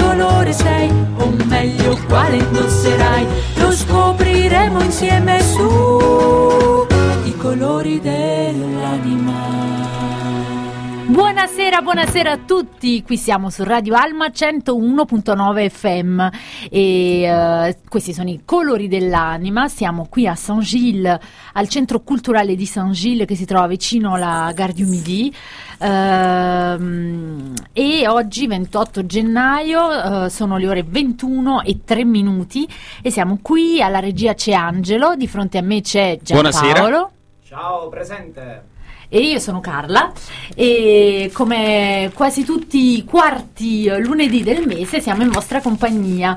colore sei, o meglio quale indosserai, lo scopriremo insieme su I colori dell'anima. Buonasera a tutti, qui siamo su Radio Alma 101.9 FM e questi sono I colori dell'anima. Siamo qui a Saint-Gilles, al centro culturale di Saint-Gilles che si trova vicino alla Gare du Midi, e oggi 28 gennaio sono le ore 21:03 e siamo qui alla regia. C'è Angelo, di fronte a me c'è Giampaolo. Buonasera. Ciao, presente. E io sono Carla e come quasi tutti i quarti lunedì del mese siamo in vostra compagnia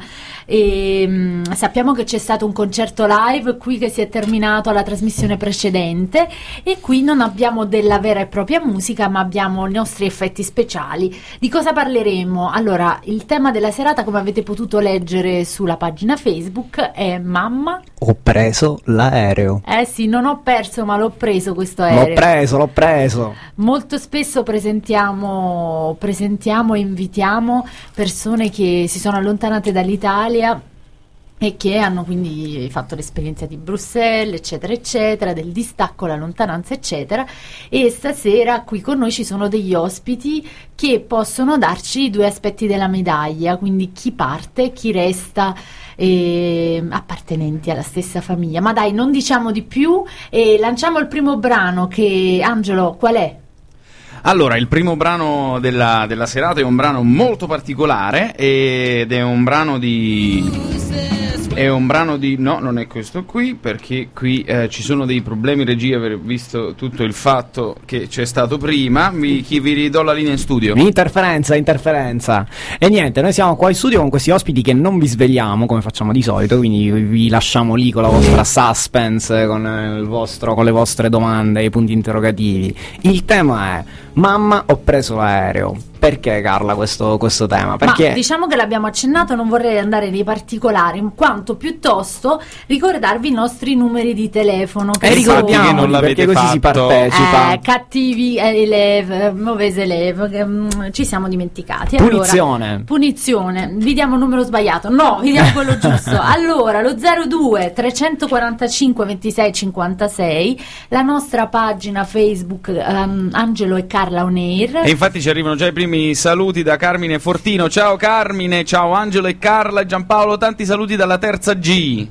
e sappiamo che c'è stato un concerto live qui che si è terminato alla trasmissione precedente e qui non abbiamo della vera e propria musica ma abbiamo i nostri effetti speciali. Di cosa parleremo? Allora, il tema della serata, come avete potuto leggere sulla pagina Facebook, è Mamma, ho preso l'aereo. Sì, non ho perso ma l'ho preso questo aereo. L'ho preso. Molto spesso presentiamo e invitiamo persone che si sono allontanate dall'Italia e che hanno quindi fatto l'esperienza di Bruxelles, eccetera, eccetera, del distacco, la lontananza, eccetera. E stasera qui con noi ci sono degli ospiti che possono darci due aspetti della medaglia, quindi chi parte, chi resta, appartenenti alla stessa famiglia. Ma dai, non diciamo di più e lanciamo il primo brano che, Angelo, qual è? Allora, il primo brano della serata è un brano molto particolare ed è un brano di... no, non è questo qui, perché qui ci sono dei problemi regia, aver visto tutto il fatto che c'è stato prima. Vi ridò la linea in studio. Interferenza. E niente, noi siamo qua in studio con questi ospiti che non vi svegliamo come facciamo di solito, quindi vi lasciamo lì con la vostra suspense, con le vostre domande, i punti interrogativi. Il tema è Mamma, ho preso l'aereo. Perché, Carla, questo tema? Perché... Ma diciamo che l'abbiamo accennato, non vorrei andare nei particolari, quanto piuttosto ricordarvi i nostri numeri di telefono. Che ricordiamo che non l'avete perché così fatto. Si partecipa. Cattivi mauvaise élève, ci siamo dimenticati. Punizione. Allora, punizione. Vi diamo il numero sbagliato. No, vi diamo quello giusto. Allora, lo 02 345 26 56, la nostra pagina Facebook Angelo e Carla On Air. E infatti ci arrivano già i primi saluti da Carmine Fortino. Ciao Carmine, ciao Angelo e Carla e Giampaolo, tanti saluti dalla terza G.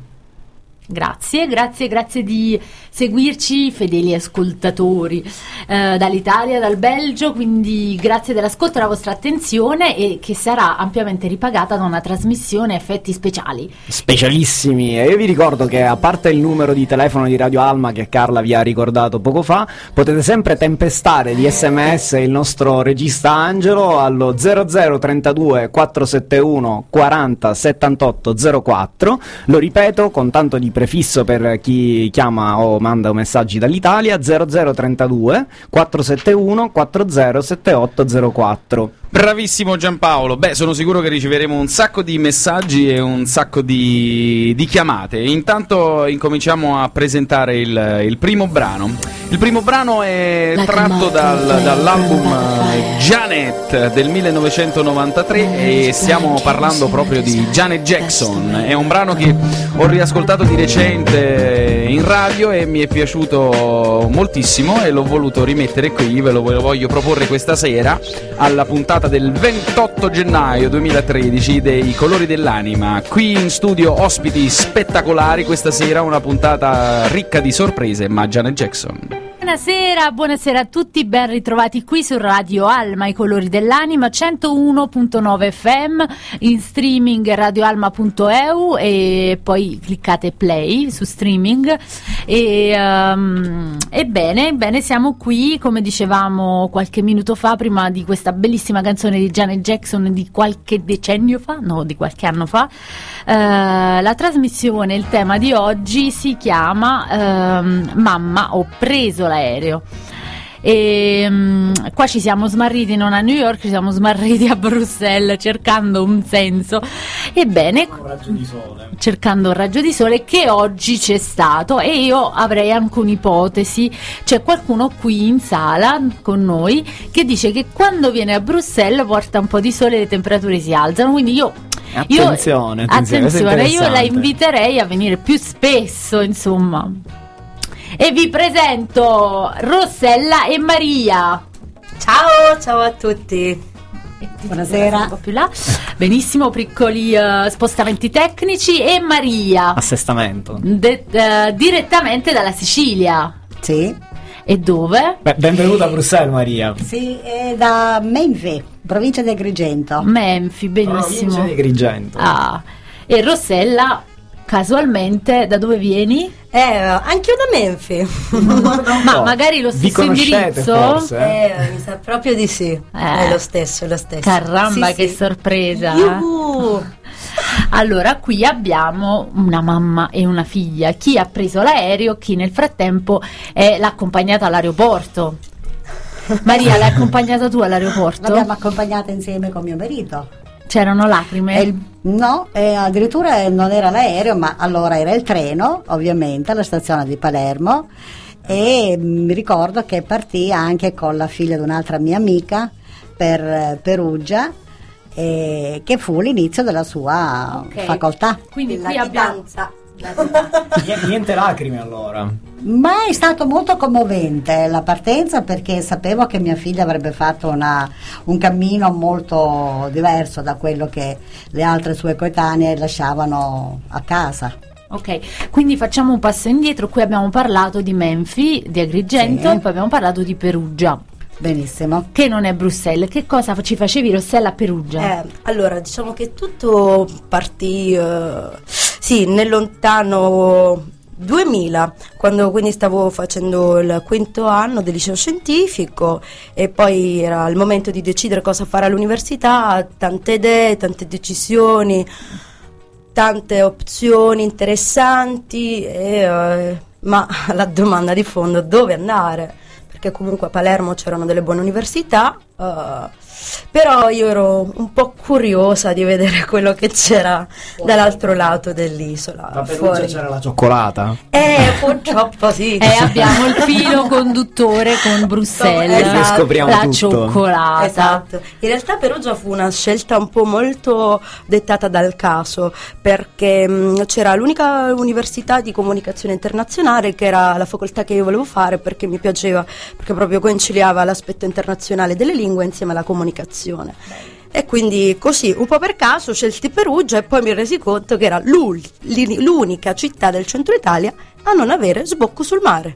Grazie di seguirci, fedeli ascoltatori dall'Italia, dal Belgio, quindi grazie dell'ascolto e della vostra attenzione, e che sarà ampiamente ripagata da una trasmissione effetti speciali. Specialissimi. E io vi ricordo che, a parte il numero di telefono di Radio Alma che Carla vi ha ricordato poco fa, potete sempre tempestare di SMS il nostro regista Angelo allo 0032 471 40 78 04. Lo ripeto con tanto di prefisso per chi chiama o manda messaggi dall'Italia: 0032 471 4078 04. Bravissimo Giampaolo. Beh, sono sicuro che riceveremo un sacco di messaggi e un sacco di chiamate. Intanto incominciamo a presentare il primo brano. Il primo brano è tratto dall'album Janet del 1993 e stiamo parlando proprio di Janet Jackson. È un brano che ho riascoltato di recente in radio e mi è piaciuto moltissimo e l'ho voluto rimettere qui. Ve lo voglio proporre questa sera alla puntata del 28 gennaio 2013 dei Colori dell'Anima. Qui in studio ospiti spettacolari questa sera, una puntata ricca di sorprese, ma Janet Jackson. Buonasera a tutti, ben ritrovati qui su Radio Alma, I colori dell'anima 101.9 FM, in streaming radioalma.eu e poi cliccate play su streaming e bene, siamo qui, come dicevamo qualche minuto fa, prima di questa bellissima canzone di Janet Jackson di qualche anno fa. La trasmissione, il tema di oggi si chiama Mamma, ho preso l'aereo. E qua ci siamo smarriti non a New York, ci siamo smarriti a Bruxelles cercando un senso. Ebbene, cercando un raggio di sole che oggi c'è stato, e io avrei anche un'ipotesi. C'è qualcuno qui in sala con noi che dice che quando viene a Bruxelles porta un po' di sole e le temperature si alzano, quindi attenzione, io la inviterei a venire più spesso, insomma. E vi presento Rossella e Maria. Ciao a tutti. Buonasera. Un po' più là. Benissimo, piccoli spostamenti tecnici. E Maria, assestamento, direttamente dalla Sicilia. Sì. E dove? Benvenuta a Bruxelles, Maria. Sì, è da Menfi, provincia di Agrigento. Menfi, benissimo. Provincia di Agrigento. E Rossella, casualmente, da dove vieni? Anche io da Menfi. Ma magari lo stesso indirizzo? Forse? Mi sa proprio di sì. È lo stesso. Caramba, sì, che sì. sorpresa. Yuhu. Allora, qui abbiamo una mamma e una figlia. Chi ha preso l'aereo, chi nel frattempo l'ha accompagnata all'aeroporto. Maria, l'hai accompagnata tu all'aeroporto? L'abbiamo accompagnata insieme con mio marito. C'erano lacrime? No, addirittura non era l'aereo, ma allora era il treno, ovviamente, alla stazione di Palermo, e mi ricordo che partì anche con la figlia di un'altra mia amica per Perugia, che fu l'inizio della sua facoltà. Quindi qui abbiamo Niente lacrime allora. Ma è stato molto commovente la partenza, perché sapevo che mia figlia avrebbe fatto un cammino molto diverso da quello che le altre sue coetanee lasciavano a casa. Ok, quindi facciamo un passo indietro. Qui abbiamo parlato di Menfi, di Agrigento, Sì. Poi abbiamo parlato di Perugia. Benissimo. Che non è Bruxelles. Che cosa ci facevi, Rossella, a Perugia? Allora, diciamo che tutto partì nel lontano 2000, quando quindi stavo facendo il quinto anno del liceo scientifico, e poi era il momento di decidere cosa fare all'università. Tante idee, tante decisioni, tante opzioni interessanti, ma la domanda di fondo: dove andare? Perché comunque a Palermo c'erano delle buone università, però io ero un po' curiosa di vedere quello che c'era dall'altro lato dell'isola. A Perugia c'era la cioccolata? Purtroppo sì. Abbiamo il filo conduttore con Bruxelles, Esatto. Scopriamo la tutto. cioccolata. Esatto. In realtà Perugia fu una scelta un po' molto dettata dal caso, perché c'era l'unica università di comunicazione internazionale, che era la facoltà che io volevo fare, perché mi piaceva, perché proprio conciliava l'aspetto internazionale delle lingue insieme alla comunicazione. E quindi così, un po' per caso, scelti Perugia, e poi mi resi conto che era l'unica città del centro Italia a non avere sbocco sul mare.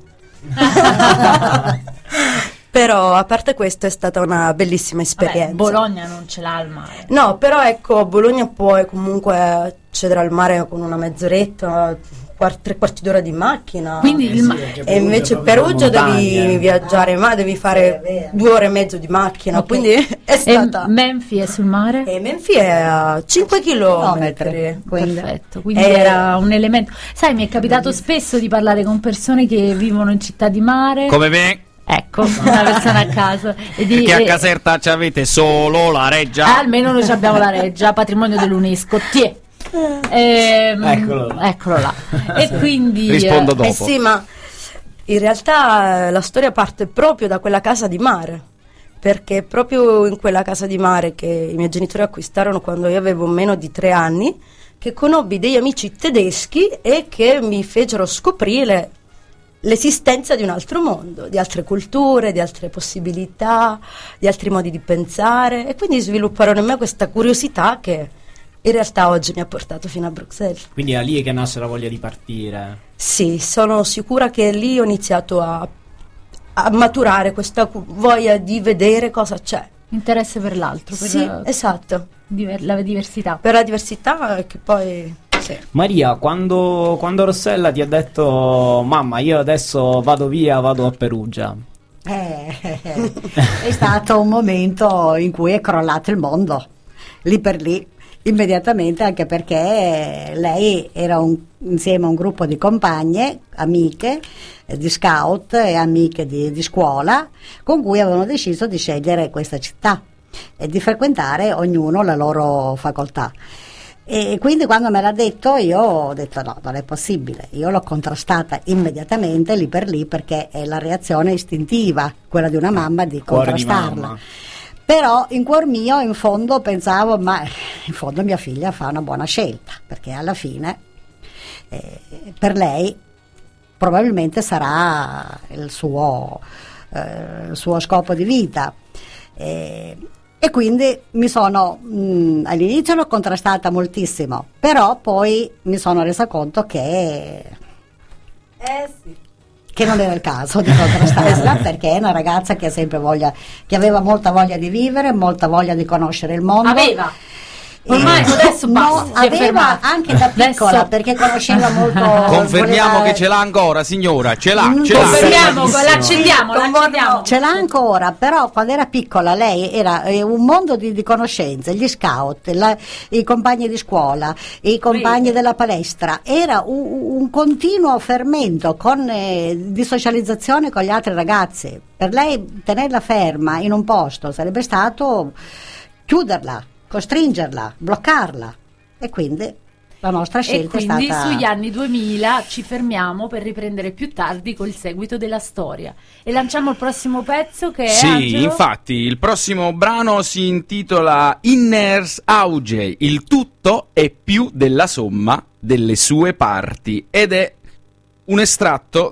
Però a parte questo è stata una bellissima esperienza. Bologna non ce l'ha al mare. No, però ecco, a Bologna puoi comunque accedere al mare con una mezz'oretta, 3 quarti d'ora di macchina. Quindi E invece Perugia devi viaggiare, ma devi fare 2 ore e mezzo di macchina, quindi è stata. E Menfi è sul mare? E Menfi è a 5 chilometri. Perfetto, quindi era un elemento. Sai, mi è capitato spesso di parlare con persone che vivono in città di mare. Come me? Ecco, una persona a caso. Perché a Caserta ci avete solo la reggia. Almeno noi abbiamo la reggia, patrimonio dell'UNESCO. Eccolo là. E quindi rispondo dopo. Sì, ma in realtà la storia parte proprio da quella casa di mare, perché proprio in quella casa di mare che i miei genitori acquistarono quando io avevo meno di 3 anni, che conobbi degli amici tedeschi e che mi fecero scoprire l'esistenza di un altro mondo, di altre culture, di altre possibilità, di altri modi di pensare, e quindi svilupparono in me questa curiosità che in realtà oggi mi ha portato fino a Bruxelles. Quindi è lì che nasce la voglia di partire? Sì, sono sicura che lì ho iniziato a maturare questa voglia di vedere cosa c'è. Interesse per l'altro, per esatto. La diversità. Per la diversità, che poi... Sì. Maria, quando Rossella ti ha detto: mamma, io adesso vado a Perugia, È stato un momento in cui è crollato il mondo, lì per lì. immediatamente, anche perché lei era insieme a un gruppo di compagne, amiche di scout e amiche di scuola, con cui avevano deciso di scegliere questa città e di frequentare ognuno la loro facoltà. E quindi quando me l'ha detto, io ho detto no, non è possibile. Io l'ho contrastata immediatamente lì per lì, perché è la reazione istintiva, quella di una mamma, di contrastarla. Però in cuor mio, in fondo, pensavo, ma in fondo mia figlia fa una buona scelta, perché alla fine per lei probabilmente sarà il suo scopo di vita. E quindi all'inizio l'ho contrastata moltissimo, però poi mi sono resa conto che non era il caso di contrastarla, perché è una ragazza che ha sempre che aveva molta voglia di vivere, molta voglia di conoscere il mondo. Ormai adesso basta, aveva anche da piccola, adesso, perché conosceva molto. Confermiamo che ce l'ha ancora, signora, ce l'ha. Confermiamo, l'accendiamo. Ce l'ha ancora, però quando era piccola lei era un mondo di conoscenze, gli scout, i compagni di scuola, i compagni della palestra, era un continuo fermento di socializzazione con gli altri ragazzi. Per lei tenerla ferma in un posto sarebbe stato chiuderla, costringerla, bloccarla, e quindi la nostra scelta è stata. E quindi sugli anni 2000 ci fermiamo per riprendere più tardi col seguito della storia e lanciamo il prossimo pezzo, che è Angelo? Infatti il prossimo brano si intitola Inners Auge, il tutto è più della somma delle sue parti, ed è un estratto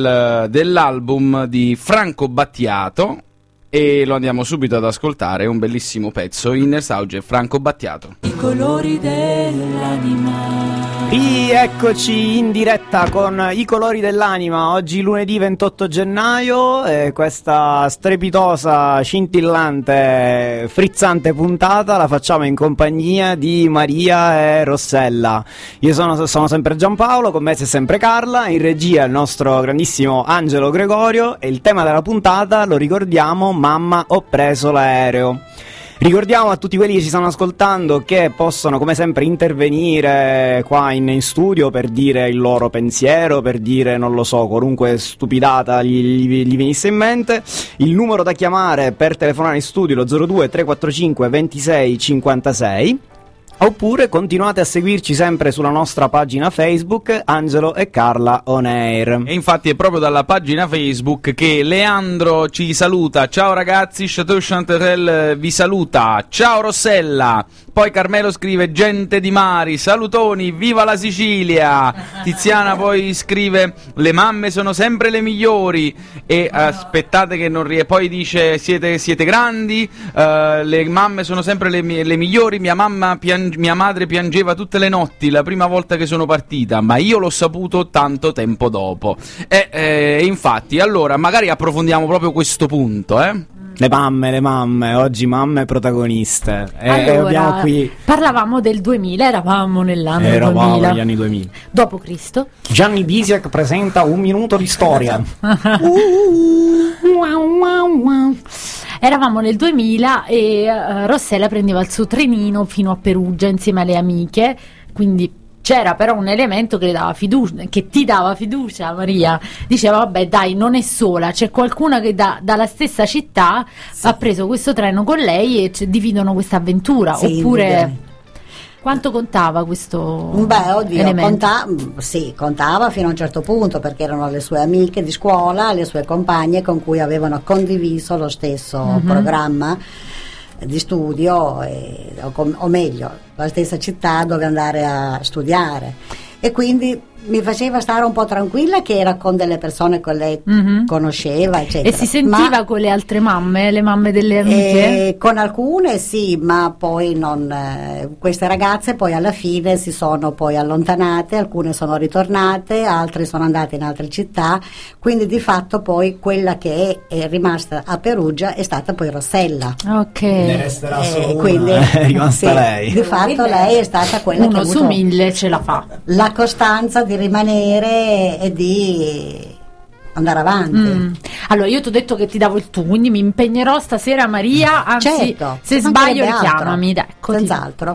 dell'album di Franco Battiato, e lo andiamo subito ad ascoltare. È un bellissimo pezzo, Inners Auge, Franco Battiato. I colori dell'anima. Rieccoci in diretta con I colori dell'anima, oggi lunedì 28 gennaio, questa strepitosa, scintillante, frizzante puntata la facciamo in compagnia di Maria e Rossella. Io sono sempre Giampaolo, con me c'è sempre Carla, in regia il nostro grandissimo Angelo Gregorio, e il tema della puntata, lo ricordiamo, mamma ho preso l'aereo. Ricordiamo a tutti quelli che ci stanno ascoltando che possono come sempre intervenire qua in studio per dire il loro pensiero, per dire, non lo so, qualunque stupidata gli venisse in mente. Il numero da chiamare per telefonare in studio è lo 02 345 26 56. Oppure continuate a seguirci sempre sulla nostra pagina Facebook, Angelo e Carla On Air. E infatti è proprio dalla pagina Facebook che Leandro ci saluta. Ciao ragazzi, Chateau Chanterelle vi saluta. Ciao Rossella. Poi Carmelo scrive gente di mari, salutoni, viva la Sicilia. Tiziana poi scrive le mamme sono sempre le migliori. E aspettate che non poi dice siete grandi, le mamme sono sempre le migliori. Mia madre piangeva tutte le notti la prima volta che sono partita, ma io l'ho saputo tanto tempo dopo. Infatti, allora magari approfondiamo proprio questo punto, Le mamme, oggi mamme protagoniste. Allora, abbiamo qui... parlavamo del 2000, eravamo nell'anno 2000. Eravamo negli anni 2000. Dopo Cristo. Gianni Bisiek presenta un minuto di storia. Eravamo nel 2000 e Rossella prendeva il suo trenino fino a Perugia insieme alle amiche, quindi c'era però un elemento che le dava fiducia, che ti dava fiducia, Maria. Diceva vabbè dai, non è sola, c'è qualcuna che dalla stessa città ha preso questo treno con lei e dividono questa avventura. Sì, oppure quanto contava questo elemento? Contava fino a un certo punto, perché erano le sue amiche di scuola, le sue compagne con cui avevano condiviso lo stesso programma di studio, o meglio la stessa città dove andare a studiare, e quindi mi faceva stare un po' tranquilla che era con delle persone che lei conosceva, eccetera. E si sentiva con le altre mamme, le mamme delle amiche? Con alcune sì, ma poi non. Queste ragazze poi alla fine si sono poi allontanate, alcune sono ritornate, altre sono andate in altre città, quindi di fatto poi quella che è rimasta a Perugia è stata poi Rossella. Ok. Ne resterà solo quindi è rimasta lei. Di fatto lei è stata quella che ha avuto 1/1000 ce la fa. La costanza di rimanere e di andare avanti. Allora io ti ho detto che ti davo il tu, quindi mi impegnerò stasera, Maria, anzi certo, se sbaglio richiamami, senz'altro.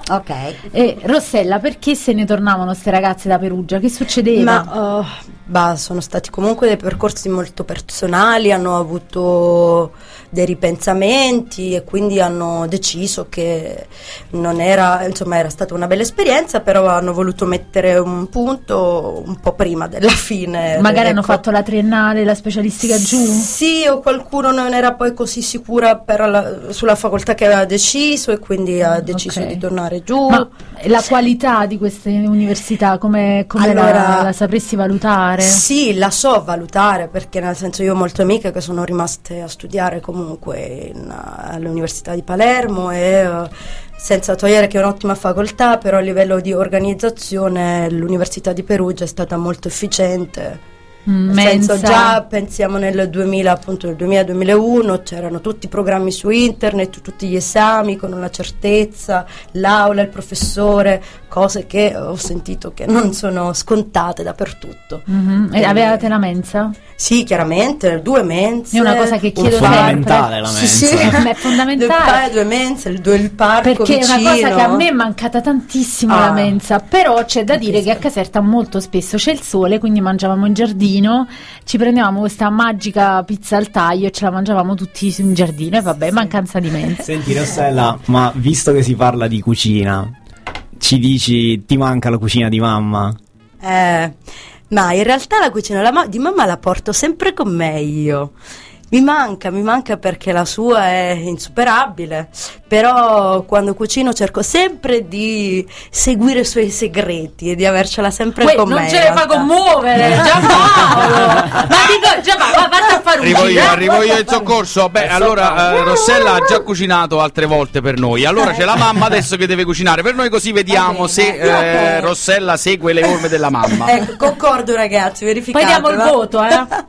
Ok. E Rossella, perché se ne tornavano ste ragazze da Perugia? Che succedeva? Sono stati comunque dei percorsi molto personali, hanno avuto dei ripensamenti e quindi hanno deciso che non era, insomma, era stata una bella esperienza, però hanno voluto mettere un punto un po' prima della fine. Magari hanno ecco. fatto la triennale, la specialistica giù? Sì, o qualcuno non era poi così sicura sulla facoltà che aveva deciso e quindi ha deciso di tornare giù. Ma la qualità di queste università come Allora, la sapresti valutare? Sì, la so valutare, perché nel senso io ho molte amiche che sono rimaste a studiare comunque all'Università di Palermo e senza togliere che è un'ottima facoltà, però a livello di organizzazione l'Università di Perugia è stata molto efficiente. Nel senso, già pensiamo nel 2000, appunto nel 2000-2001 c'erano tutti i programmi su internet, tutti gli esami con una certezza, l'aula, il professore, cose che ho sentito che non sono scontate dappertutto. E avevate la mensa? Sì, chiaramente, 2 mense. È una cosa che chiedo sempre. Fondamentale la mensa. Sì, è fondamentale. 2 mense, il parco perché vicino. è una cosa che a me è mancata tantissimo la mensa, però c'è da dire che a Caserta molto spesso c'è il sole, quindi mangiavamo in giardino, ci prendevamo questa magica pizza al taglio e ce la mangiavamo tutti in giardino e vabbè, mancanza di mensa. Senti Rossella, ma visto che si parla di cucina, ci dici, ti manca la cucina di mamma? Ma in realtà la cucina di mamma la porto sempre con me io. Mi manca perché la sua è insuperabile, però quando cucino cerco sempre di seguire i suoi segreti e di avercela sempre con me. Non ce le fa commuovere, Giampaolo! Ma dico, Giampaolo, vatti a fare un giro. Arrivo io in soccorso. Beh, allora Rossella ha già cucinato altre volte per noi, allora c'è la mamma adesso che deve cucinare per noi, così vediamo se Rossella segue le orme della mamma. Ecco, concordo ragazzi, verificate. Poi diamo il voto,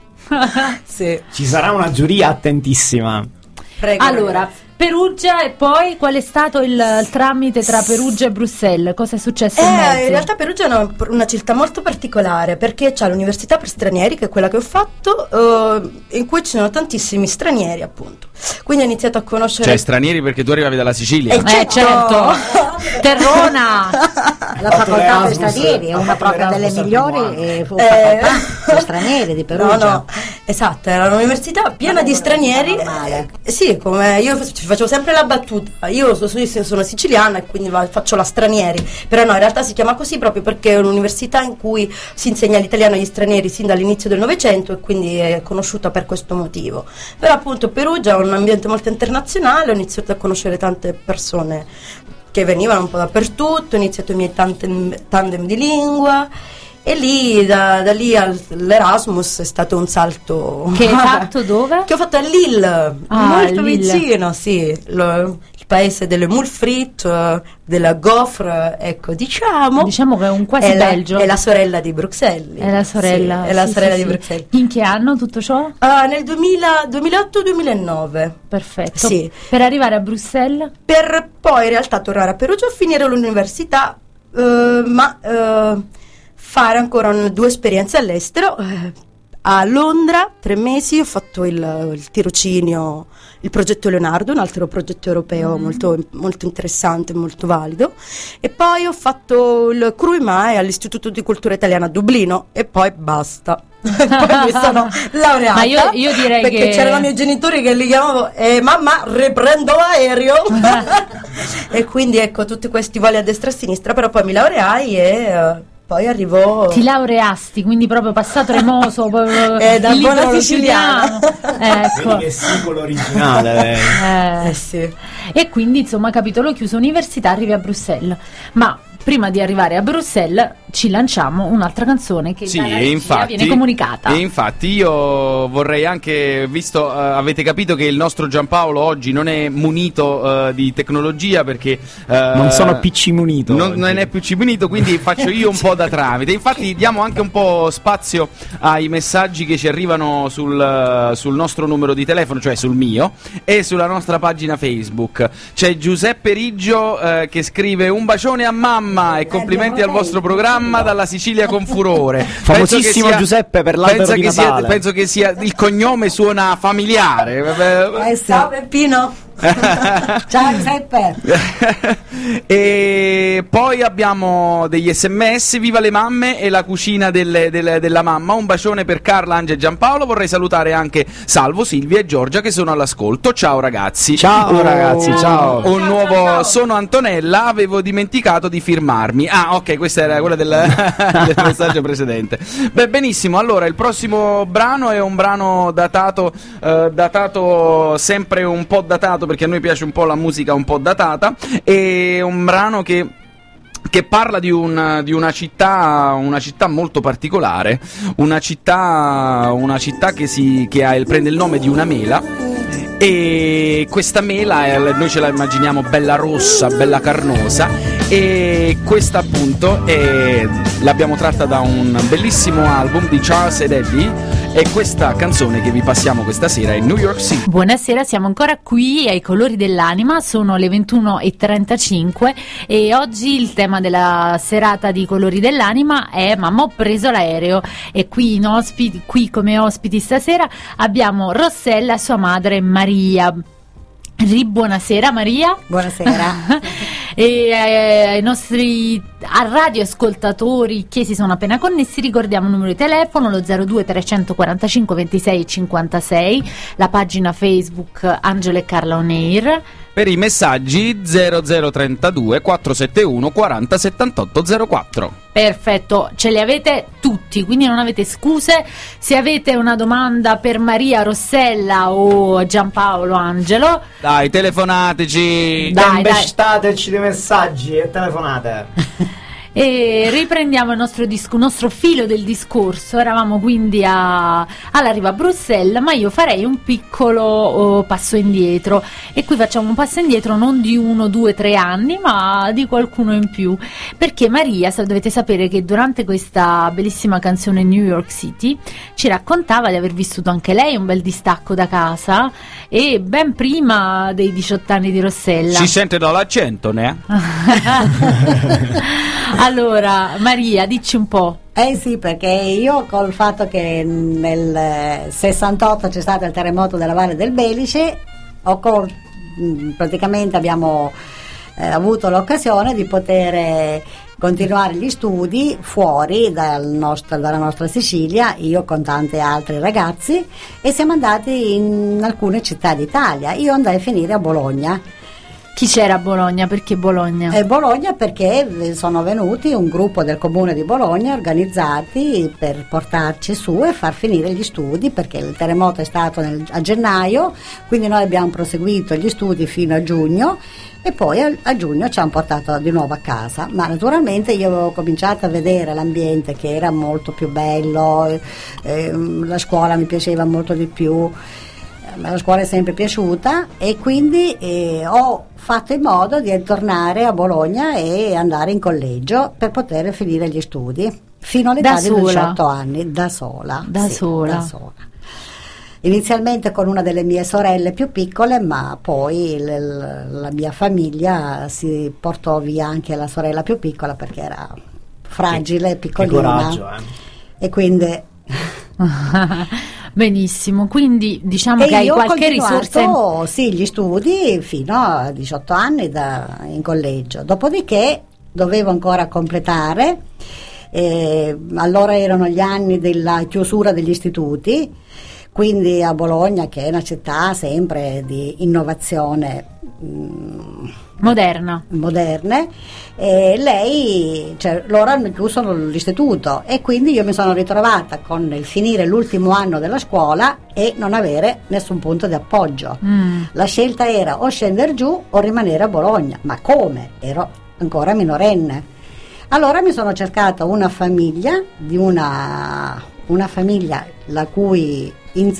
Sì. Ci sarà una giuria attentissima. Prego, allora, ragazzi. Perugia e poi qual è stato il tramite tra Perugia e Bruxelles? Cosa è successo in mezzo? In realtà Perugia è una città molto particolare perché c'ha l'università per stranieri, che è quella che ho fatto, in cui ci sono tantissimi stranieri appunto. Quindi ho iniziato a conoscere... Cioè stranieri perché tu arrivavi dalla Sicilia. Certo. Terrona. La facoltà per stranieri è una proprio delle migliori facoltà per stranieri di Perugia. No, esatto, era un'università piena di stranieri. Sì, come io facevo sempre la battuta, io sono siciliana e quindi faccio la stranieri, però no, in realtà si chiama così proprio perché è un'università in cui si insegna l'italiano agli stranieri sin dall'inizio del Novecento e quindi è conosciuta per questo motivo. Però appunto Perugia è un ambiente molto internazionale, ho iniziato a conoscere tante persone che venivano un po' dappertutto, ho iniziato i miei tandem di lingua e lì da lì all'Erasmus è stato un salto. Che hai fatto dove? Che ho fatto a Lille, molto Lille. vicino, sì, il paese delle moules frites, della gaufre, ecco, diciamo che è un quasi Belgio. È la sorella di Bruxelles. È la sorella. Sì, è la sorella di sì. Bruxelles. In che anno tutto ciò? Nel 2008-2009. Perfetto. Sì. Per arrivare a Bruxelles? Per poi in realtà tornare a Perugia a finire l'università, fare ancora 2 esperienze all'estero. A Londra 3 mesi ho fatto il tirocinio, il progetto Leonardo, un altro progetto europeo molto, molto interessante, molto valido, e poi ho fatto il CRUIMAE all'Istituto di Cultura Italiana a Dublino e poi basta. Poi mi sono laureata. Ma io direi perché che c'erano i miei genitori che li chiamavo mamma riprendo l'aereo e quindi ecco tutti questi voli a destra e a sinistra, però poi mi laureai e poi arrivò. Ti laureasti, quindi proprio passato remoso, da buona siciliana. Ecco. Vedi che singolo originale. Sì. E quindi insomma, capitolo chiuso, università, arrivi a Bruxelles. Ma prima di arrivare a Bruxelles ci lanciamo un'altra canzone che dalla regia viene comunicata. E infatti io vorrei anche, visto avete capito che il nostro Giampaolo oggi non è munito di tecnologia perché non sono PC munito. Non è PC munito, quindi faccio io un po' da tramite. Infatti diamo anche un po' spazio ai messaggi che ci arrivano sul nostro numero di telefono, cioè sul mio, e sulla nostra pagina Facebook. C'è Giuseppe Riggio che scrive: un bacione a mamma e complimenti al vostro programma dalla Sicilia con furore. Famosissimo Giuseppe per l'albero di Natale. Penso che sia il cognome suona familiare. Ciao Peppino. Ciao Giuseppe. E poi abbiamo degli SMS. Viva le mamme e la cucina della mamma. Un bacione per Carla, Angia e Giampaolo. Vorrei salutare anche Salvo, Silvia e Giorgia che sono all'ascolto. Ciao ragazzi. Ciao ragazzi, ciao. Un nuovo sono Antonella, avevo dimenticato di firmarmi. Ah, ok, questa era quella del messaggio precedente. Beh, benissimo. Allora, il prossimo brano è un brano datato sempre un po' datato, perché a noi piace un po' la musica un po' datata. È un brano che parla di una città molto particolare, una città che prende il nome di una mela. E questa mela noi ce la immaginiamo bella rossa, bella carnosa, e questa appunto l'abbiamo tratta da un bellissimo album di Charles ed Eddie, e questa canzone che vi passiamo questa sera è New York City. Buonasera, siamo ancora qui ai Colori dell'Anima, sono le 21:35 e oggi il tema della serata di Colori dell'Anima è Mamma ho preso l'aereo, e qui come ospiti stasera abbiamo Rossella e sua madre Maria. Buonasera Maria. Buonasera. E ai nostri radioascoltatori che si sono appena connessi ricordiamo il numero di telefono, lo 02 345 26 56, la pagina Facebook Angelo e Carla On Air. Per i messaggi 0032 471 40 78 04. Perfetto, ce li avete tutti, quindi non avete scuse. Se avete una domanda per Maria, Rossella o Giampaolo, Angelo, dai, telefonateci. Tempestateci dei messaggi e telefonate. E riprendiamo il nostro filo del discorso. Eravamo quindi all'arrivo a Bruxelles, ma io farei un piccolo passo indietro, e qui facciamo un passo indietro non di 1, 2, 3 anni, ma di qualcuno in più, perché Maria, dovete sapere che durante questa bellissima canzone New York City ci raccontava di aver vissuto anche lei un bel distacco da casa, e ben prima dei 18 anni di Rossella. Si sente dall'accento, ne? Allora, Maria, dici un po'. Sì, perché io col fatto che nel 68 c'è stato il terremoto della Valle del Belice, praticamente abbiamo avuto l'occasione di poter continuare gli studi fuori dalla nostra Sicilia, io con tanti altri ragazzi, e siamo andati in alcune città d'Italia. Io andai a finire a Bologna. Chi c'era a Bologna? Perché Bologna? Bologna perché sono venuti un gruppo del comune di Bologna organizzati per portarci su e far finire gli studi, perché il terremoto è stato a gennaio, quindi noi abbiamo proseguito gli studi fino a giugno, e poi a giugno ci hanno portato di nuovo a casa. Ma naturalmente io avevo cominciato a vedere l'ambiente che era molto più bello, la scuola mi piaceva molto di più. La scuola è sempre piaciuta, e quindi ho fatto in modo di tornare a Bologna e andare in collegio per poter finire gli studi fino all'età di 18 anni, da sola. Da sola. Inizialmente con una delle mie sorelle più piccole, ma poi la mia famiglia si portò via anche la sorella più piccola perché era fragile, piccolina. Che coraggio, E quindi benissimo, quindi diciamo che hai qualche risorsa. Sì, gli studi fino a 18 anni in collegio, dopodiché dovevo ancora completare, allora erano gli anni della chiusura degli istituti, quindi a Bologna, che è una città sempre di innovazione moderne, loro hanno chiuso l'istituto, e quindi io mi sono ritrovata con il finire l'ultimo anno della scuola e non avere nessun punto di appoggio. La scelta era o scendere giù o rimanere a Bologna, ma come? Ero ancora minorenne. Allora mi sono cercata una famiglia una famiglia la cui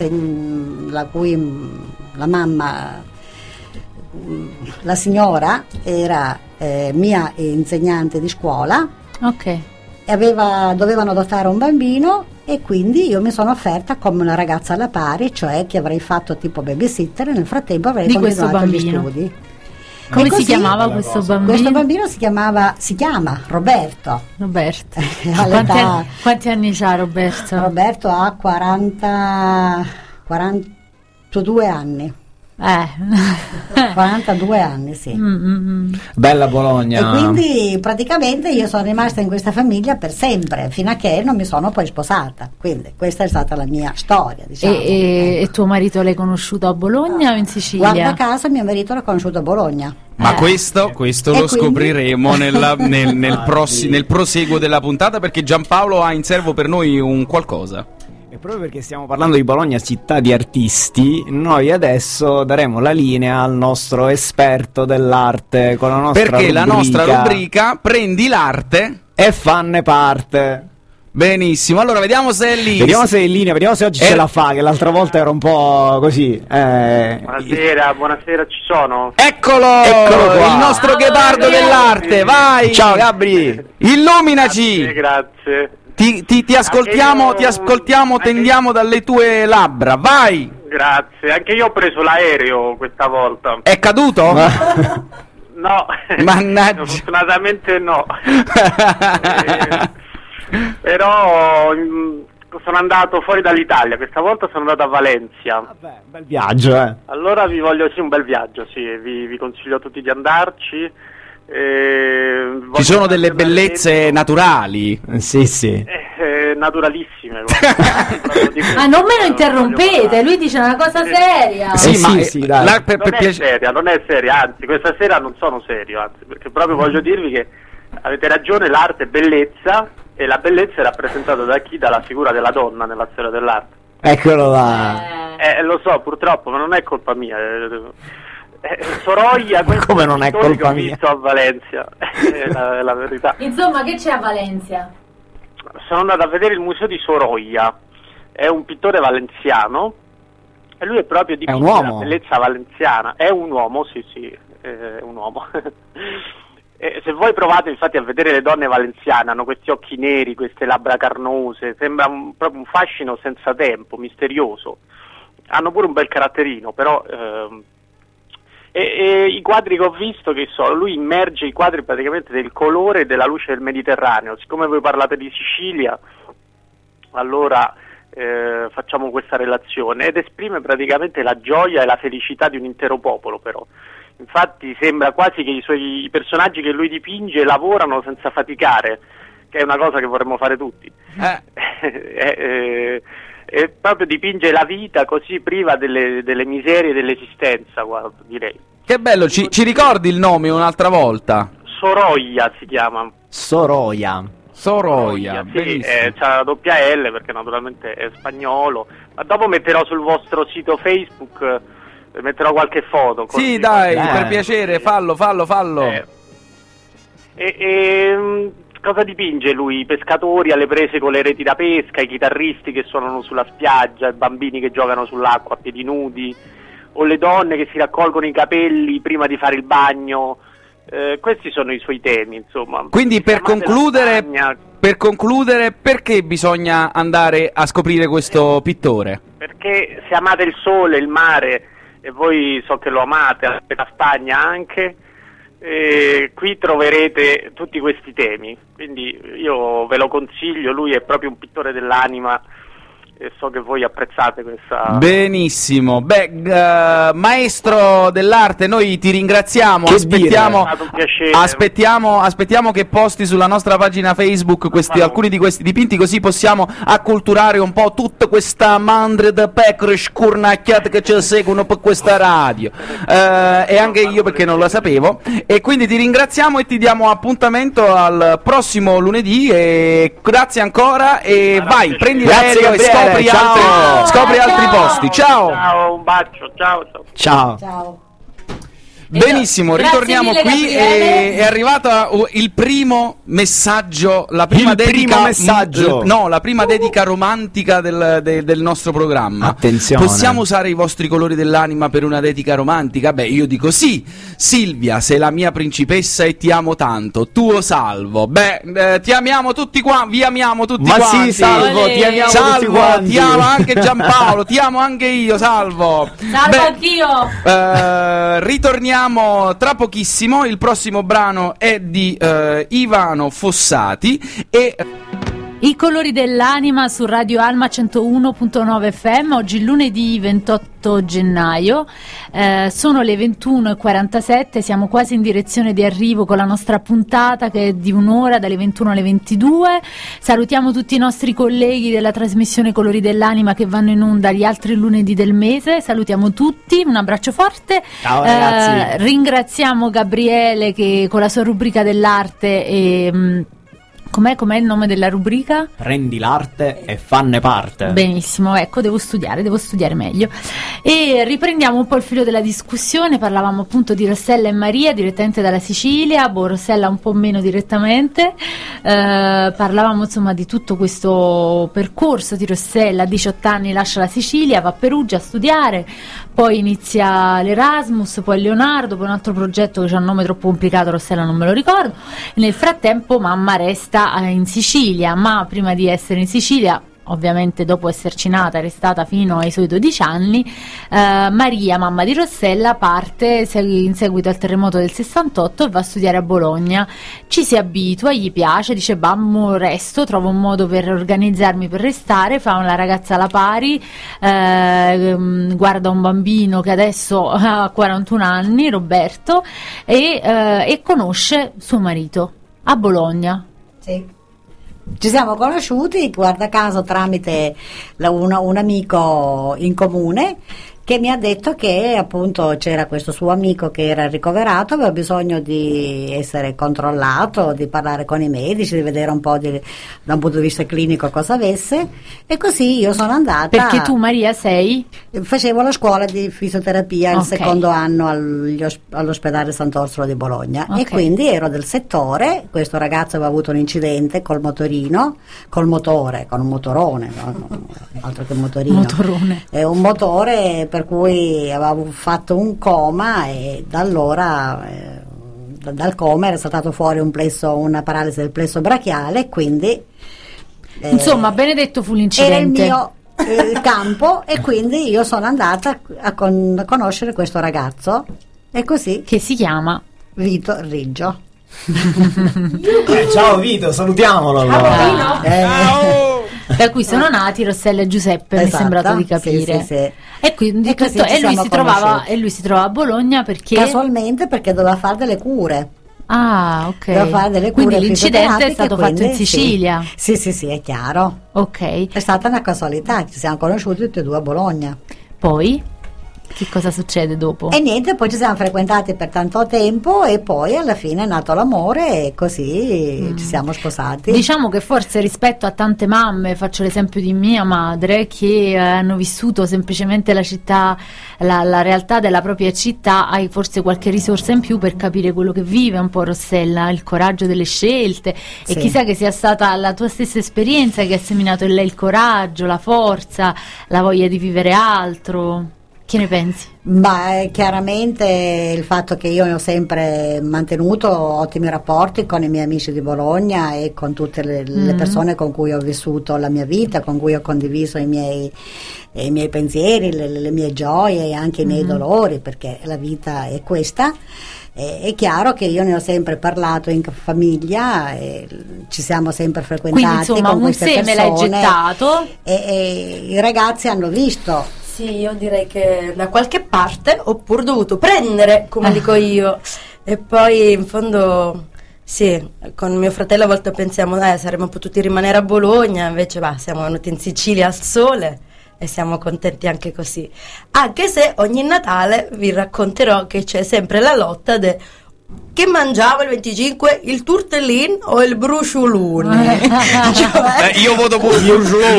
la mamma, la signora era mia insegnante di scuola, ok, e dovevano adottare un bambino, e quindi io mi sono offerta come una ragazza alla pari, cioè che avrei fatto tipo babysitter, e nel frattempo avrei continuato gli studi. Come si chiamava questo bambino? Questo bambino si chiama Roberto. Quanti anni c'ha Roberto? Roberto ha 42 anni. 42 anni, sì. Bella Bologna. E quindi praticamente io sono rimasta in questa famiglia per sempre, fino a che non mi sono poi sposata. Quindi questa è stata la mia storia, diciamo. E tuo marito l'hai conosciuto a Bologna o in Sicilia? Guarda caso, mio marito l'ho conosciuto a Bologna. Ma questo lo quindi? scopriremo nel proseguo della puntata, perché Giampaolo ha in serbo per noi un qualcosa. E proprio perché stiamo parlando di Bologna, città di artisti, noi adesso daremo la linea al nostro esperto dell'arte con la nostra Perché la nostra rubrica Prendi l'arte e fanne parte. Benissimo, allora vediamo se è lì. Vediamo se è in linea, vediamo se oggi ce la fa, che l'altra volta era un po' così. Buonasera, ci sono? Eccolo qua. Il nostro ghepardo dell'arte, vai! Ciao Gabri! Illuminaci! Grazie. Ti ascoltiamo, tendiamo dalle tue labbra, vai! Grazie, anche io ho preso l'aereo questa volta. È caduto? No, Mannaggia. fortunatamente no. Però sono andato fuori dall'Italia, questa volta sono andato a Valencia. Vabbè, bel viaggio, Allora un bel viaggio, sì, vi consiglio a tutti di andarci. Ci sono delle bellezze naturali. Sì. Naturalissime. Non me lo interrompete, lui dice una cosa seria. Sì, dai. Non è seria, anzi questa sera non sono serio, anzi, perché proprio voglio dirvi che avete ragione, l'arte è bellezza, e la bellezza è rappresentata da chi? Dalla figura della donna nella storia dell'arte. Eccolo là. Lo so, purtroppo, ma non è colpa mia. Sorolla, come non è colpa che ho mia? visto a Valencia, è la verità. Insomma, che c'è a Valencia? Sono andato a vedere il museo di Sorolla, è un pittore valenziano e lui è proprio di un uomo? la bellezza valenziana. È un uomo, sì, è un uomo. E se voi provate infatti a vedere le donne valenziane, hanno questi occhi neri, queste labbra carnose, sembra proprio un fascino senza tempo, misterioso. Hanno pure un bel caratterino, però e i quadri che ho visto, che so, lui immerge i quadri praticamente del colore e della luce del Mediterraneo. Siccome voi parlate di Sicilia, allora facciamo questa relazione, ed esprime praticamente la gioia e la felicità di un intero popolo. Però infatti sembra quasi che i personaggi che lui dipinge lavorano senza faticare, che è una cosa che vorremmo fare tutti. E proprio dipinge la vita così priva delle miserie dell'esistenza, guarda, direi. Che bello, ci ricordi il nome un'altra volta? Sorolla si chiama. Sorolla, sì, c'ha la doppia L perché naturalmente è spagnolo, ma dopo metterò sul vostro sito Facebook, metterò qualche foto. Sì, dai, per piacere, fallo. Cosa dipinge lui? I pescatori alle prese con le reti da pesca, i chitarristi che suonano sulla spiaggia, i bambini che giocano sull'acqua a piedi nudi, o le donne che si raccolgono i capelli prima di fare il bagno. Questi sono i suoi temi, insomma. Quindi per concludere, perché bisogna andare a scoprire questo pittore? Perché se amate il sole, il mare, e voi so che lo amate, la Spagna anche, qui troverete tutti questi temi, quindi io ve lo consiglio. Lui è proprio un pittore dell'anima e so che voi apprezzate questa. Benissimo, maestro dell'arte, noi ti ringraziamo. Aspettiamo che posti sulla nostra pagina Facebook alcuni di questi dipinti, così possiamo acculturare un po' tutta questa mandre da pecore scurnacchiate che ci seguono per questa radio, e anche io, perché non lo sapevo. E quindi ti ringraziamo e ti diamo appuntamento al prossimo lunedì, e grazie ancora, e vai, prendi l'aereo e scopri altri posti. Ciao, un bacio, ciao. Benissimo, ritorniamo qui. È arrivato il primo messaggio, la prima dedica romantica del nostro programma. Attenzione. Possiamo usare i vostri colori dell'anima per una dedica romantica? Beh, io dico sì. Silvia, sei la mia principessa e ti amo tanto. Tuo Salvo. Ti amiamo tutti qua, vi amiamo tutti quanti. Ma sì, Salvo, ti amiamo tutti quanti. Ti amo anche Giampaolo, ti amo anche io, Salvo. Anch'io. Ritorniamo tra pochissimo. Il prossimo brano è di Ivano Fossati e I colori dell'anima su Radio Alma 101.9 FM, oggi lunedì 28 gennaio, sono le 21:47, siamo quasi in direzione di arrivo con la nostra puntata che è di un'ora, dalle 21 alle 22. Salutiamo tutti i nostri colleghi della trasmissione Colori dell'Anima che vanno in onda gli altri lunedì del mese, salutiamo tutti, un abbraccio forte. Ciao ragazzi. Ringraziamo Gabriele che con la sua rubrica dell'arte Com'è il nome della rubrica? Prendi l'arte e fanne parte. Benissimo, ecco, devo studiare meglio. E riprendiamo un po' il filo della discussione, parlavamo appunto di Rossella e Maria direttamente dalla Sicilia, Rossella un po' meno direttamente, parlavamo insomma di tutto questo percorso di Rossella, a 18 anni lascia la Sicilia, va a Perugia a studiare, poi inizia l'Erasmus, poi Leonardo, poi un altro progetto che ha un nome troppo complicato, Rossella non me lo ricordo, nel frattempo mamma resta in Sicilia, ma prima di essere in Sicilia, ovviamente dopo esserci nata, è restata fino ai suoi 12 anni, Maria, mamma di Rossella, parte in seguito al terremoto del 68 e va a studiare a Bologna, ci si abitua, gli piace, dice resto, trovo un modo per organizzarmi per restare, fa una ragazza alla pari, guarda un bambino che adesso ha 41 anni, Roberto, e conosce suo marito a Bologna. Sì. Ci siamo conosciuti, guarda caso, tramite un amico in comune che mi ha detto che appunto c'era questo suo amico che era ricoverato, aveva bisogno di essere controllato, di parlare con i medici, di vedere un po' da un punto di vista clinico cosa avesse, e così io sono andata. Perché tu, Maria, facevo la scuola di fisioterapia il secondo anno all'ospedale Sant'Orsola di Bologna, e quindi ero del settore. Questo ragazzo aveva avuto un incidente con un motorone, no? Altro che un motorino, un motore per cui avevo fatto un coma, e da allora dal coma era saltato fuori una paralisi del plesso brachiale, quindi insomma Benedetto fu l'incidente, era il mio campo, e quindi io sono andata a conoscere questo ragazzo, e così, che si chiama Vito Riggio. Ciao Vito, salutiamolo allora. Ciao! Da cui sono nati Rossella e Giuseppe, esatto, mi è sembrato di capire. Sì. E quindi lui si trova a Bologna perché casualmente, perché doveva fare delle cure. Ah, ok. Doveva fare delle cure. Quindi l'incidente è stato fatto in Sicilia. Sì, è chiaro. Ok. È stata una casualità, ci siamo conosciuti tutti e due a Bologna. Poi che cosa succede dopo? E niente, poi ci siamo frequentati per tanto tempo, e poi alla fine è nato l'amore, e così ci siamo sposati. Diciamo che forse rispetto a tante mamme, faccio l'esempio di mia madre, che hanno vissuto semplicemente la città, la realtà della propria città, hai forse qualche risorsa in più per capire quello che vive un po' Rossella, il coraggio delle scelte, e chissà che sia stata la tua stessa esperienza che ha seminato in lei il coraggio, la forza, la voglia di vivere altro. Che ne pensi? Chiaramente il fatto che io ho sempre mantenuto ottimi rapporti con i miei amici di Bologna e con tutte le persone con cui ho vissuto la mia vita, con cui ho condiviso i miei pensieri, le mie gioie e anche i miei dolori, perché la vita è questa. È chiaro che io ne ho sempre parlato in famiglia, e ci siamo sempre frequentati. Quindi insomma con queste un seme persone, l'hai gettato, e i ragazzi hanno visto. Sì, io direi che da qualche parte ho pur dovuto prendere, come dico io, e poi in fondo sì, con mio fratello a volte pensiamo saremmo potuti rimanere a Bologna, invece siamo venuti in Sicilia al sole e siamo contenti anche così, anche se ogni Natale vi racconterò che c'è sempre la lotta che mangiavo il 25, il tortellin o il bruciolone? Io voto pure il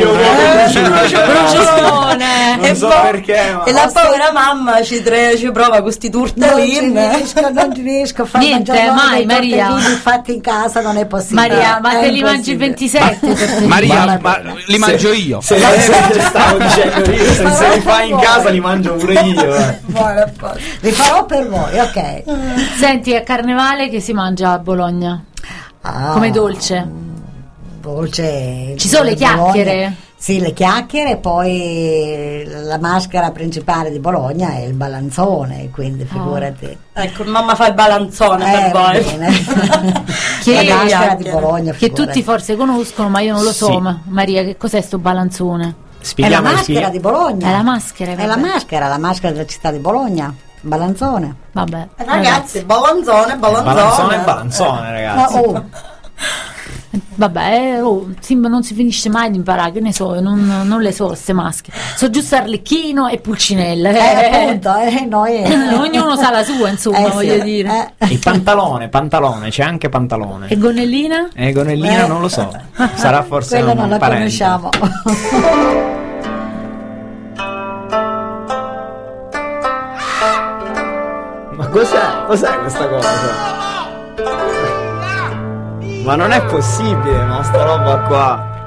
bruciolone. Non so perché, ma e la povera mamma ci prova con sti tortellin. Non riesco a fare niente, mai Maria. Fatti in casa non è possibile. Maria, ma te li mangi il 27? Maria, ma li mangio io. Se stavo dicendo io, se li fai in casa li mangio pure io. Li farò per voi, ok. Senti, a Carnevale che si mangia a Bologna? Come dolce? Dolce. Ci sono le chiacchiere? Sì, le chiacchiere, poi la maschera principale di Bologna è il balanzone, quindi figurati. Ecco, mamma fa il balanzone per voi. Che la maschera di Bologna, che figurati. tutti forse conoscono, ma io non lo so. Sì. Maria, che cos'è sto balanzone? È la Spieghiamo maschera di Bologna. È la maschera, È la maschera della città di Bologna. Balanzone. Vabbè. Ragazzi, balanzone, balanzone, ragazzi. Vabbè, non si finisce mai di imparare, che ne so, non le so queste maschere. So giusto Arlecchino e Pulcinella. Appunto, noi Ognuno sa la sua, insomma, sì. voglio dire. Il pantalone, c'è anche pantalone. E Gonnellina? Gonnellina non lo so. Sarà forse quella un non la parente. conosciamo. Ma cos'è questa cosa? Ma non è possibile, no, sta roba qua.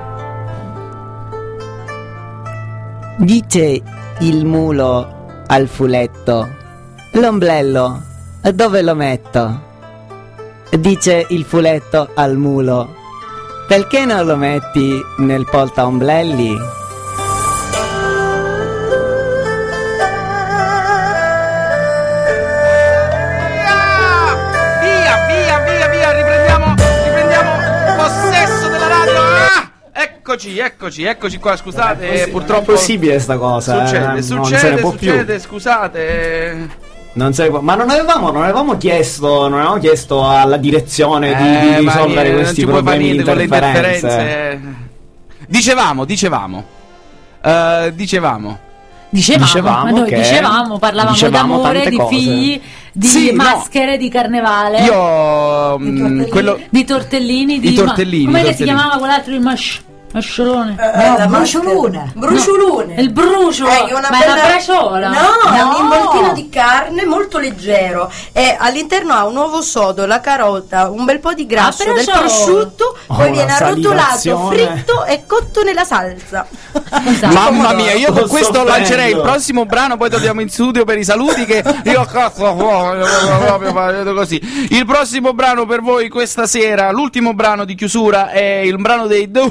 Dice il mulo al fuletto: l'ombrello dove lo metto? Dice il fuletto al mulo: perché non lo metti nel portaombrelli? Via, riprendiamo possesso della radio. Eccoci qua, scusate, purtroppo è possibile sta cosa. Succede, non se ne può più. Scusate. Non se ne può. Ma non avevamo chiesto alla direzione di risolvere questi problemi di interferenze. Dicevamo, ma noi che parlavamo d'amore, tante di cose. figli, di maschere, di carnevale, di tortellini. di tortellini, come si chiamava quell'altro, il masciolone? Bruciolone. Bruciolone. Il brucio, È una ma è bella una braciola. No, è un involtino di carne molto leggero e all'interno ha un uovo sodo, la carota, un bel po' di grasso del prosciutto, poi viene arrotolato, salivazione. fritto e cotto nella salsa. Esatto. Mamma mia, io con Sto questo soffrendo. lancerei il prossimo brano, poi torniamo in studio per i saluti che io cazzo proprio faccio così. Il prossimo brano per voi questa sera, l'ultimo brano di chiusura è il brano dei The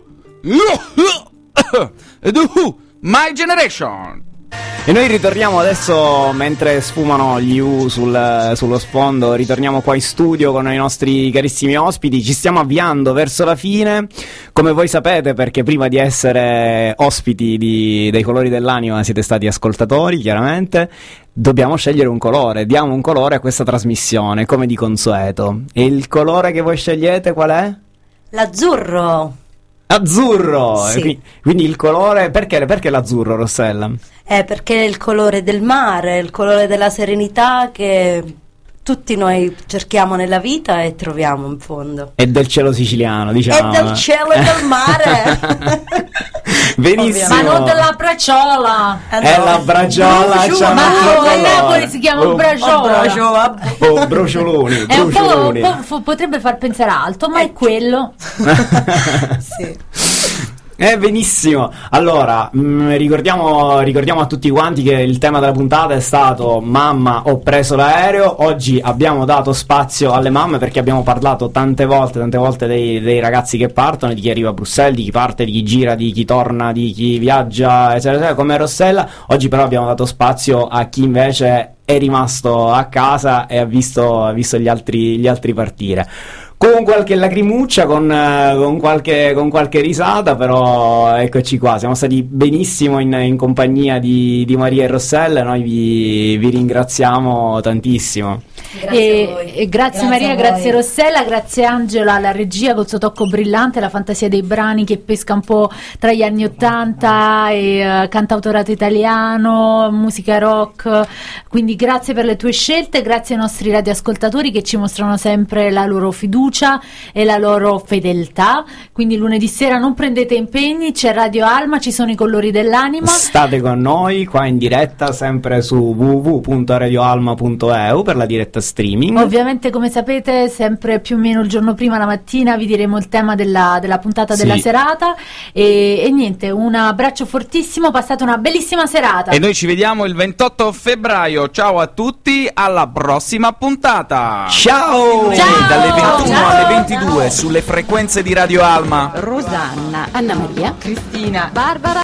Who, My Generation. E noi ritorniamo adesso, mentre sfumano gli U sullo sfondo, ritorniamo qua in studio con i nostri carissimi ospiti. Ci stiamo avviando verso la fine, come voi sapete, perché prima di essere ospiti dei Colori dell'Anima siete stati ascoltatori, chiaramente. Dobbiamo scegliere un colore, diamo un colore a questa trasmissione, come di consueto. E il colore che voi scegliete qual è? L'azzurro. Azzurro! Sì. Quindi il colore, perché l'azzurro, Rossella? Perché è il colore del mare, il colore della serenità che tutti noi cerchiamo nella vita e troviamo in fondo. E del cielo siciliano, diciamo. E del cielo e del mare. Benissimo. Ma non della braciola. È la braciola, c'ha un Ma altro a Napoli colore. si chiama braciola. Oh, brocioloni, È un brocioloni. po', potrebbe far pensare a altro, ma è quello. Sì. Benissimo. Allora, ricordiamo a tutti quanti che il tema della puntata è stato mamma, ho preso l'aereo. Oggi abbiamo dato spazio alle mamme perché abbiamo parlato tante volte dei ragazzi che partono, di chi arriva a Bruxelles, di chi parte, di chi gira, di chi torna, di chi viaggia, eccetera, come Rossella. Oggi però abbiamo dato spazio a chi invece è rimasto a casa e ha visto gli altri partire. Con qualche lacrimuccia, con qualche risata, però eccoci qua, siamo stati benissimo in compagnia di Maria e Rossella, noi vi ringraziamo tantissimo. Grazie a voi. E grazie Maria, a voi. grazie Rossella, grazie Angela alla regia col suo tocco brillante, la fantasia dei brani che pesca un po' tra gli anni '80 e cantautorato italiano, musica rock, quindi grazie per le tue scelte, grazie ai nostri radioascoltatori che ci mostrano sempre la loro fiducia e la loro fedeltà, quindi lunedì sera non prendete impegni, c'è Radio Alma, ci sono i Colori dell'Anima. State con noi qua in diretta sempre su www.radioalma.eu per la diretta streaming. Ovviamente, come sapete, sempre più o meno il giorno prima, la mattina, vi diremo il tema della puntata della serata. E niente, un abbraccio fortissimo, passate una bellissima serata. E noi ci vediamo il 28 febbraio. Ciao a tutti, alla prossima puntata. Ciao! Ciao! Dalle 21 alle 22 sulle frequenze di Radio Alma. Rosanna, Anna Maria, Cristina, Barbara.